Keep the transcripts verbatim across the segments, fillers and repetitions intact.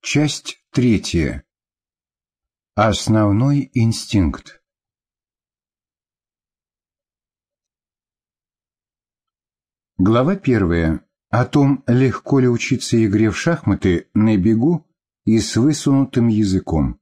Часть третья. Основной инстинкт. Глава первая. О том, легко ли учиться игре в шахматы на бегу и с высунутым языком.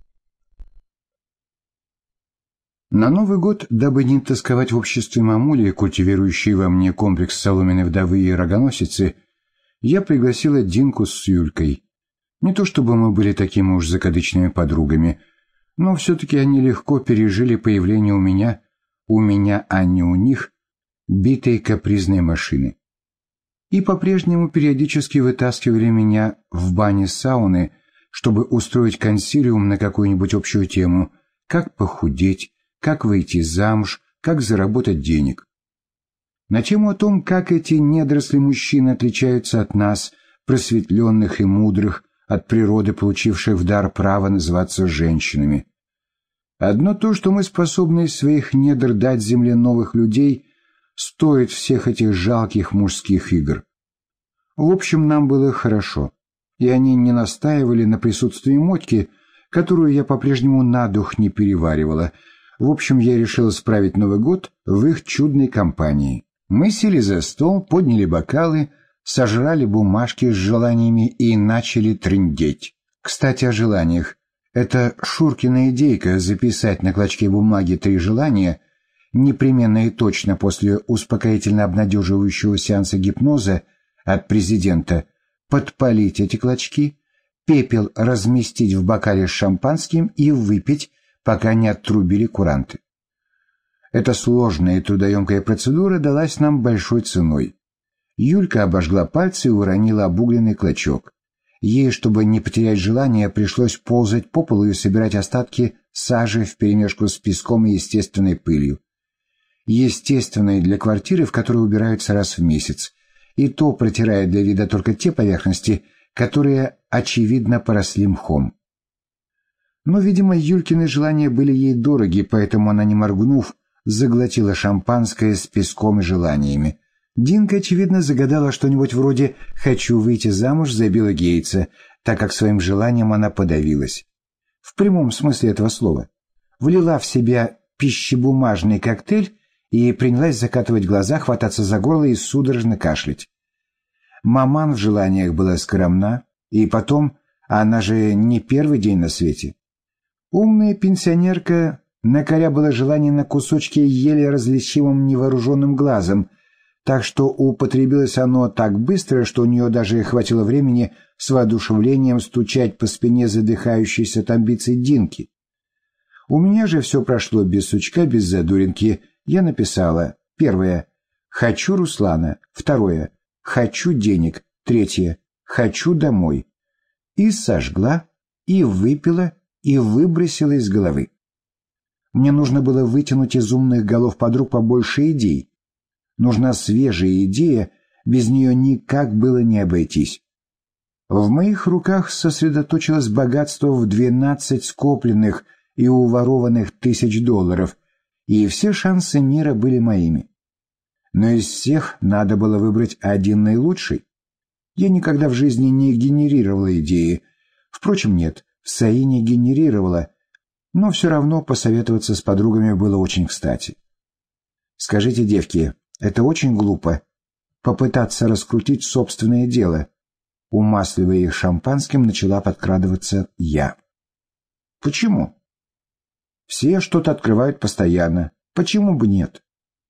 На Новый год, дабы не тосковать в обществе мамули, культивирующей во мне комплекс соломенной вдовы и рогоносицы, я пригласила Динку с Юлькой. Не то чтобы мы были такими уж закадычными подругами, но все-таки они легко пережили появление у меня, у меня, а не у них, битой капризной машины. И по-прежнему периодически вытаскивали меня в бане сауны, чтобы устроить консилиум на какую-нибудь общую тему, как похудеть, как выйти замуж, как заработать денег. На тему о том, как эти недоросли мужчины отличаются от нас, просветленных и мудрых, от природы получивших в дар право называться женщинами. Одно то, что мы способны из своих недр дать земле новых людей, стоит всех этих жалких мужских игр. В общем, нам было хорошо, и они не настаивали на присутствии Мотьки, которую я по-прежнему на дух не переваривала. В общем, я решила справить Новый год в их чудной компании. Мы сели за стол, подняли бокалы, сожрали бумажки с желаниями и начали трындеть. Кстати, о желаниях. Это Шуркина идейка записать на клочке бумаги три желания, непременно и точно после успокоительно-обнадеживающего сеанса гипноза от президента, подпалить эти клочки, пепел разместить в бокале с шампанским и выпить, пока не отрубили куранты. Эта сложная и трудоемкая процедура далась нам большой ценой. Юлька обожгла пальцы и уронила обугленный клочок. Ей, чтобы не потерять желание, пришлось ползать по полу и собирать остатки сажи вперемешку с песком и естественной пылью. Естественной для квартиры, в которой убираются раз в месяц, и то протирая для вида только те поверхности, которые, очевидно, поросли мхом. Но, видимо, Юлькины желания были ей дороги, поэтому она, не моргнув, заглотила шампанское с песком и желаниями. Динка, очевидно, загадала что-нибудь вроде «хочу выйти замуж за Билла Гейтса», так как своим желанием она подавилась. В прямом смысле этого слова. Влила в себя пищебумажный коктейль и принялась закатывать глаза, хвататься за горло и судорожно кашлять. Маман в желаниях была скромна, и потом, она же не первый день на свете. Умная пенсионерка накорябала желание на кусочки еле различимым невооруженным глазом, так что употребилось оно так быстро, что у нее даже хватило времени с воодушевлением стучать по спине задыхающейся от амбиций Динки. У меня же все прошло без сучка, без задуринки. Я написала: первое — «хочу Руслана», второе — «хочу денег», третье — «хочу домой». И сожгла, и выпила, и выбросила из головы. Мне нужно было вытянуть из умных голов подруг побольше идей. Нужна свежая идея, без нее никак было не обойтись. В моих руках сосредоточилось богатство в двенадцать скопленных и уворованных тысяч долларов, и все шансы мира были моими. Но из всех надо было выбрать один наилучший. Я никогда в жизни не генерировала идеи. Впрочем, нет, в Саине генерировала, но все равно посоветоваться с подругами было очень кстати. Скажите, девки, это очень глупо — попытаться раскрутить собственное дело. Умасливая их шампанским, начала подкрадываться я. Почему? Все что-то открывают постоянно. Почему бы нет?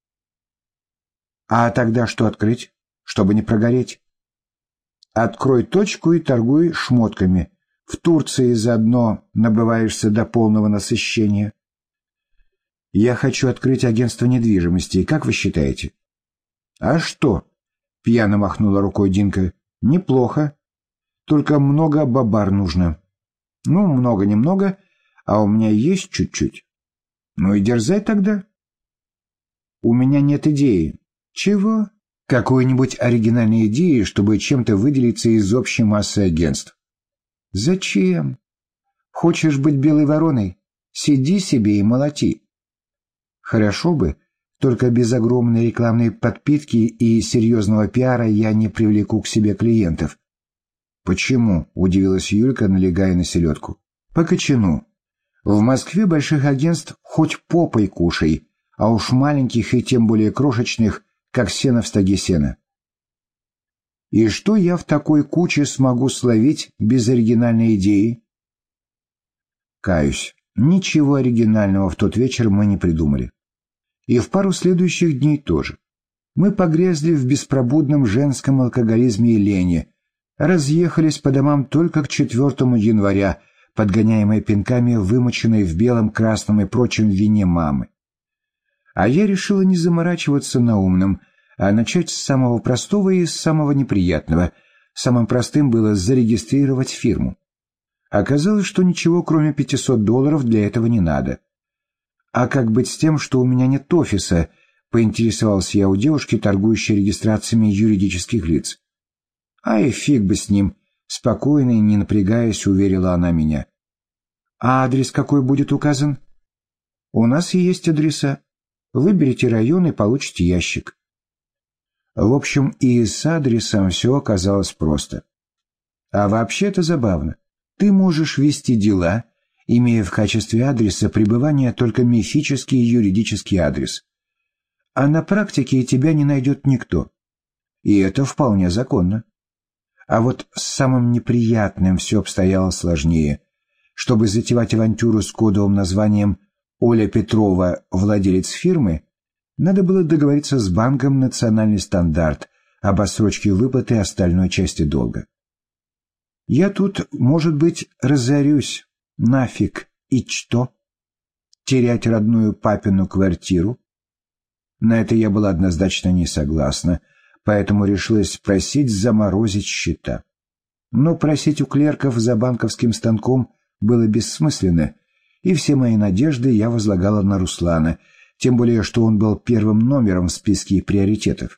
А тогда что открыть, чтобы не прогореть? Открой точку и торгуй шмотками. В Турции заодно набываешься до полного насыщения. Я хочу открыть агентство недвижимости. Как вы считаете? А что? Пьяно махнула рукой Динка. Неплохо. Только много бабар нужно. Ну, много-немного, а у меня есть чуть-чуть. Ну и дерзай тогда. У меня нет идеи. Чего? Какой-нибудь оригинальной идеи, чтобы чем-то выделиться из общей массы агентств. Зачем? Хочешь быть белой вороной? Сиди себе и молоти. Хорошо бы, только без огромной рекламной подпитки и серьезного пиара я не привлеку к себе клиентов. «Почему?» — удивилась Юлька, налегая на селедку. «По кочану. В Москве больших агентств хоть попой кушай, а уж маленьких и тем более крошечных, как сено в стоге сена. И что я в такой куче смогу словить без оригинальной идеи?» Каюсь, ничего оригинального в тот вечер мы не придумали. И в пару следующих дней тоже. Мы погрязли в беспробудном женском алкоголизме и лени, разъехались по домам только к четвертому января, подгоняемые пинками, вымоченной в белом, красном и прочем вине мамы. А я решила не заморачиваться на умном, а начать с самого простого и самого неприятного. Самым простым было зарегистрировать фирму. Оказалось, что ничего, кроме пятисот долларов, для этого не надо. «А как быть с тем, что у меня нет офиса?» — поинтересовался я у девушки, торгующей регистрациями юридических лиц. «Ай, фиг бы с ним!» — спокойно и не напрягаясь, уверила она меня. «А адрес какой будет указан?» «У нас есть адреса. Выберите район и получите ящик». В общем, и с адресом все оказалось просто. А вообще это забавно. Ты можешь вести дела, имея в качестве адреса пребывания только мифический юридический адрес. А на практике тебя не найдет никто. И это вполне законно. А вот с самым неприятным все обстояло сложнее. Чтобы затевать авантюру с кодовым названием «Оля Петрова, владелец фирмы», надо было договориться с банком «Национальный стандарт» об отсрочке выплаты остальной части долга. Я тут, может быть, разорюсь. Нафиг. И что? Терять родную папину квартиру? На это я была однозначно не согласна, поэтому решилась спросить заморозить счета. Но просить у клерков за банковским станком было бессмысленно, и все мои надежды я возлагала на Руслана, тем более что он был первым номером в списке приоритетов.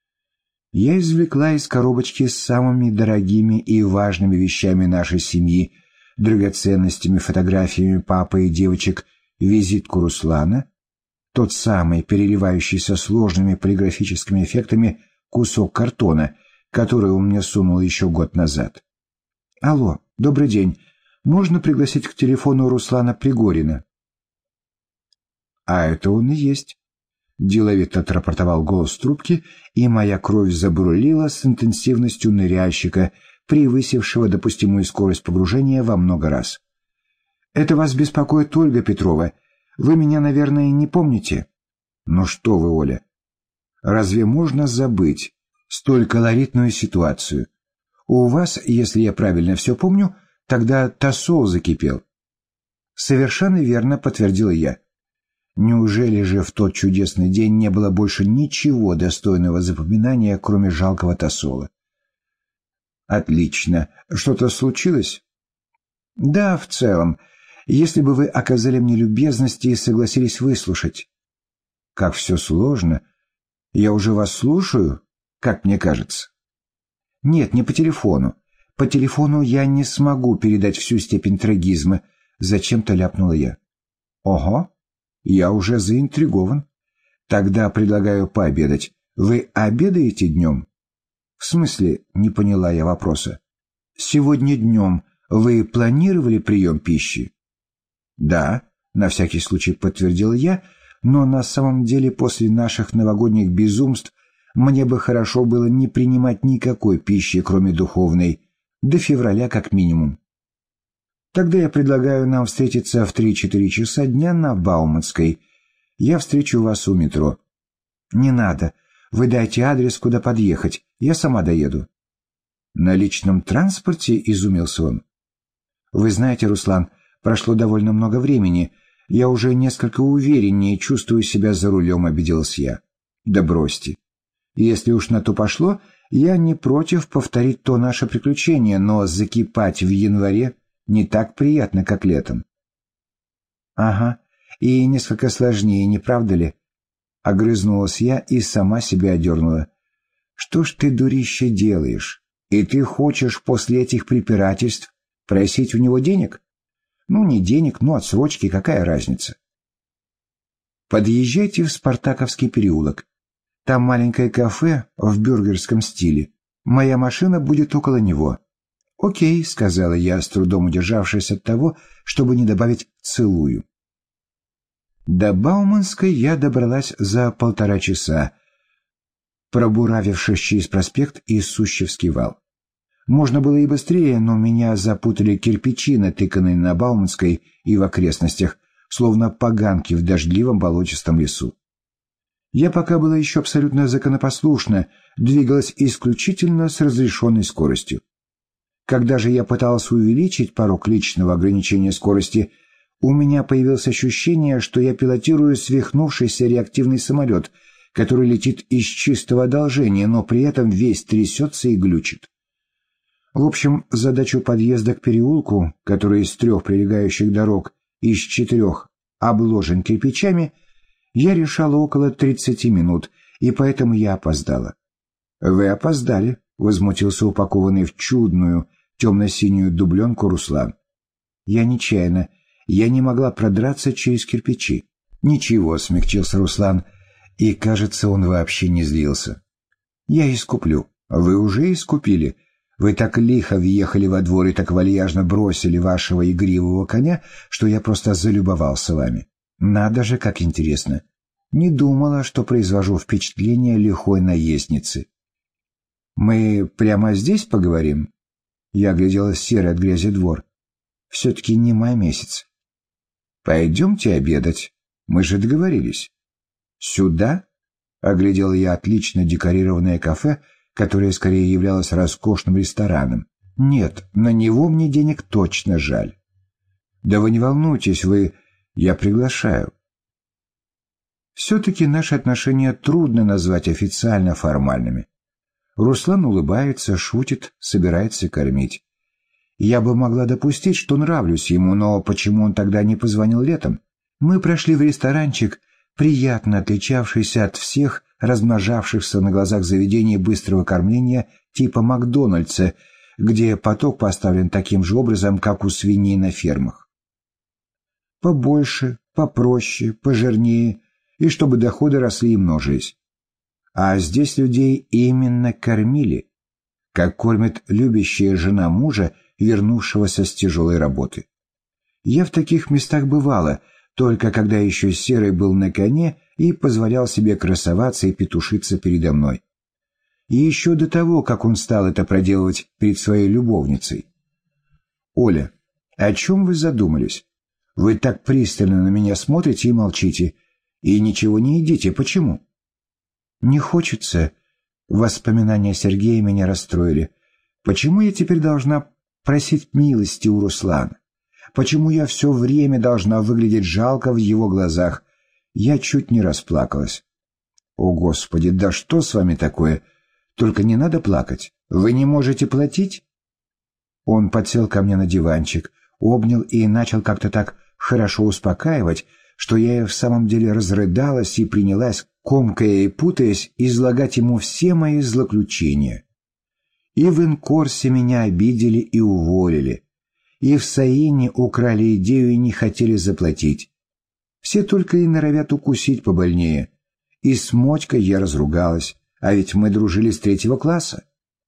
Я извлекла из коробочки с самыми дорогими и важными вещами нашей семьи, драгоценностями, фотографиями папы и девочек, визитку Руслана, тот самый, переливающийся сложными полиграфическими эффектами, кусок картона, который он мне сунул еще год назад. «Алло, добрый день. Можно пригласить к телефону Руслана Пригорина?» «А это он и есть», — деловито отрапортовал голос трубки, и моя кровь забурлила с интенсивностью ныряльщика, превысившего допустимую скорость погружения во много раз. «Это вас беспокоит Ольга Петрова. Вы меня, наверное, не помните?» «Ну что вы, Оля, разве можно забыть столь колоритную ситуацию? У вас, если я правильно все помню, тогда тосол закипел». «Совершенно верно», — подтвердила я. Неужели же в тот чудесный день не было больше ничего достойного запоминания, кроме жалкого тосола? «Отлично. Что-то случилось?» «Да, в целом. Если бы вы оказали мне любезность и согласились выслушать». «Как все сложно. Я уже вас слушаю, как мне кажется». «Нет, не по телефону. По телефону я не смогу передать всю степень трагизма», — зачем-то ляпнула я. «Ого, я уже заинтригован. Тогда предлагаю пообедать. Вы обедаете днем?» «В смысле?» — не поняла я вопроса. «Сегодня днем вы планировали прием пищи?» «Да», — на всякий случай подтвердил я, но на самом деле после наших новогодних безумств мне бы хорошо было не принимать никакой пищи, кроме духовной, до февраля как минимум. «Тогда я предлагаю нам встретиться в три-четыре часа дня на Бауманской. Я встречу вас у метро». «Не надо. Вы дайте адрес, куда подъехать. Я сама доеду». «На личном транспорте?» — изумился он. «Вы знаете, Руслан, прошло довольно много времени. Я уже несколько увереннее чувствую себя за рулем», — обиделась я. «Да бросьте. Если уж на то пошло, я не против повторить то наше приключение, но закипать в январе не так приятно, как летом». «Ага, и несколько сложнее, не правда ли?» Огрызнулась я и сама себя одернула. «Что ж ты, дурище, делаешь? И ты хочешь после этих препирательств просить у него денег? Ну, не денег, но отсрочки, какая разница?» «Подъезжайте в Спартаковский переулок. Там маленькое кафе в бюргерском стиле. Моя машина будет около него. «Окей», — сказала я, с трудом удержавшись от того, чтобы не добавить «целую». До Бауманской я добралась за полтора часа, пробуравившись через проспект и Сущевский вал. Можно было и быстрее, но меня запутали кирпичи, натыканные на Бауманской и в окрестностях, словно поганки в дождливом болотистом лесу. Я пока была еще абсолютно законопослушна, двигалась исключительно с разрешенной скоростью. Когда же я пыталась увеличить порог личного ограничения скорости, у меня появилось ощущение, что я пилотирую свихнувшийся реактивный самолет, который летит из чистого одолжения, но при этом весь трясется и глючит. В общем, задачу подъезда к переулку, который из трех прилегающих дорог из четырех обложен кирпичами, я решала около тридцати минут, и поэтому я опоздала. «Вы опоздали», — возмутился упакованный в чудную темно-синюю дубленку Руслан. «Я нечаянно. Я не могла продраться через кирпичи». «Ничего», — смягчился Руслан, и, кажется, он вообще не злился. «Я искуплю». «Вы уже искупили. Вы так лихо въехали во двор и так вальяжно бросили вашего игривого коня, что я просто залюбовался вами. Надо же, как интересно. Не думала, что произвожу впечатление лихой наездницы». «Мы прямо здесь поговорим?» Я оглядела серый от грязи двор. «Все-таки не май месяц». «Пойдемте обедать. Мы же договорились». «Сюда?» — оглядел я отлично декорированное кафе, которое скорее являлось роскошным рестораном. «Нет, на него мне денег точно жаль». «Да вы не волнуйтесь, вы... Я приглашаю». Все-таки наши отношения трудно назвать официально формальными. Руслан улыбается, шутит, собирается кормить. Я бы могла допустить, что нравлюсь ему, но почему он тогда не позвонил летом? Мы прошли в ресторанчик, приятно отличавшийся от всех размножавшихся на глазах заведений быстрого кормления типа Макдональдса, где поток поставлен таким же образом, как у свиней на фермах. Побольше, попроще, пожирнее, и чтобы доходы росли и множились. А здесь людей именно кормили, как кормит любящая жена мужа, вернувшегося с тяжелой работы. Я в таких местах бывала, только когда еще Серый был на коне и позволял себе красоваться и петушиться передо мной. И еще до того, как он стал это проделывать перед своей любовницей. «Оля, о чем вы задумались? Вы так пристально на меня смотрите и молчите, и ничего не едите. Почему?» «Не хочется». Воспоминания Сергея меня расстроили. «Почему я теперь должна просить милости у Руслана? Почему я все время должна выглядеть жалко в его глазах?» Я чуть не расплакалась. «О, Господи, да что с вами такое? Только не надо плакать. Вы не можете платить?» Он подсел ко мне на диванчик, обнял и начал как-то так хорошо успокаивать, что я и в самом деле разрыдалась и принялась, комкая и путаясь, излагать ему все мои злоключения. И в Инкорсе меня обидели и уволили, и в Саине украли идею и не хотели заплатить. Все только и норовят укусить побольнее. И с Мотькой я разругалась, а ведь мы дружили с третьего класса.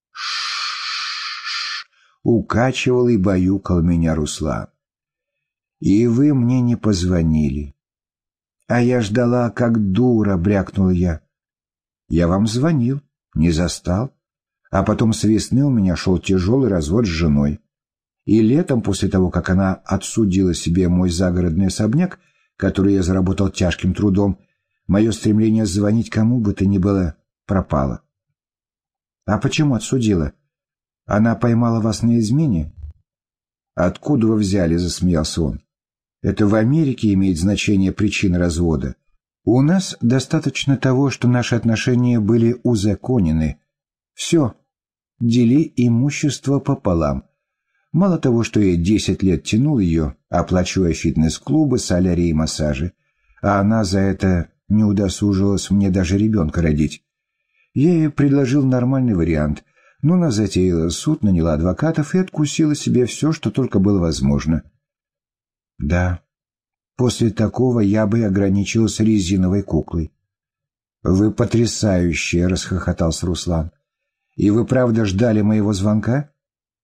Ш-ш-ш, укачивал и баюкал меня Руслан. И вы мне не позвонили. А я ждала, как дура, брякнул я. Я вам звонил, не застал. А потом с весны у меня шел тяжелый развод с женой. И летом, после того, как она отсудила себе мой загородный особняк, который я заработал тяжким трудом, мое стремление звонить кому бы то ни было пропало. А почему отсудила? Она поймала вас на измене? Откуда вы взяли, засмеялся он. Это в Америке имеет значение причина развода. У нас достаточно того, что наши отношения были узаконены. Все, дели имущество пополам. Мало того, что я десять лет тянул ее, оплачивая фитнес-клубы, солярии и массажи, а она за это не удосужилась мне даже ребенка родить. Я ей предложил нормальный вариант, но она затеяла суд, наняла адвокатов и откусила себе все, что только было возможно. Да, после такого я бы ограничился резиновой куклой. «Вы потрясающие!» — расхохотался Руслан. «И вы правда ждали моего звонка?»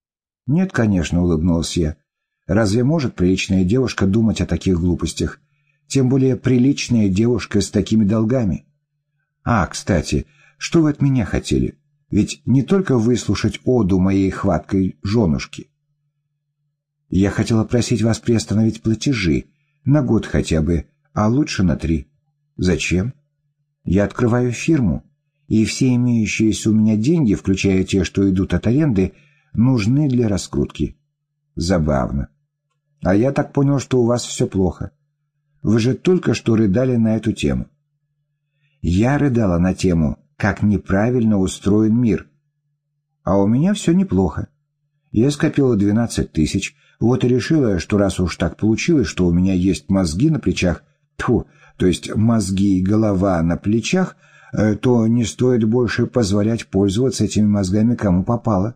Нет, конечно, улыбнулась я. Разве может приличная девушка думать о таких глупостях? Тем более приличная девушка с такими долгами. А, кстати, что вы от меня хотели? Ведь не только выслушать оду моей хваткой женушки. Я хотела просить вас приостановить платежи, на год хотя бы, а лучше на три. Зачем? Я открываю фирму, и все имеющиеся у меня деньги, включая те, что идут от аренды, нужны для раскрутки. Забавно. А я так понял, что у вас все плохо. Вы же только что рыдали на эту тему. Я рыдала на тему, как неправильно устроен мир. А у меня все неплохо. Я скопила двенадцать тысяч, вот и решила, что раз уж так получилось, что у меня есть мозги на плечах, тьфу, то есть мозги и голова на плечах, то не стоит больше позволять пользоваться этими мозгами кому попало.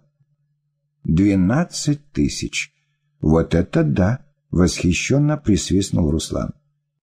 «Двенадцать тысяч! Вот это да!» — восхищенно присвистнул Руслан.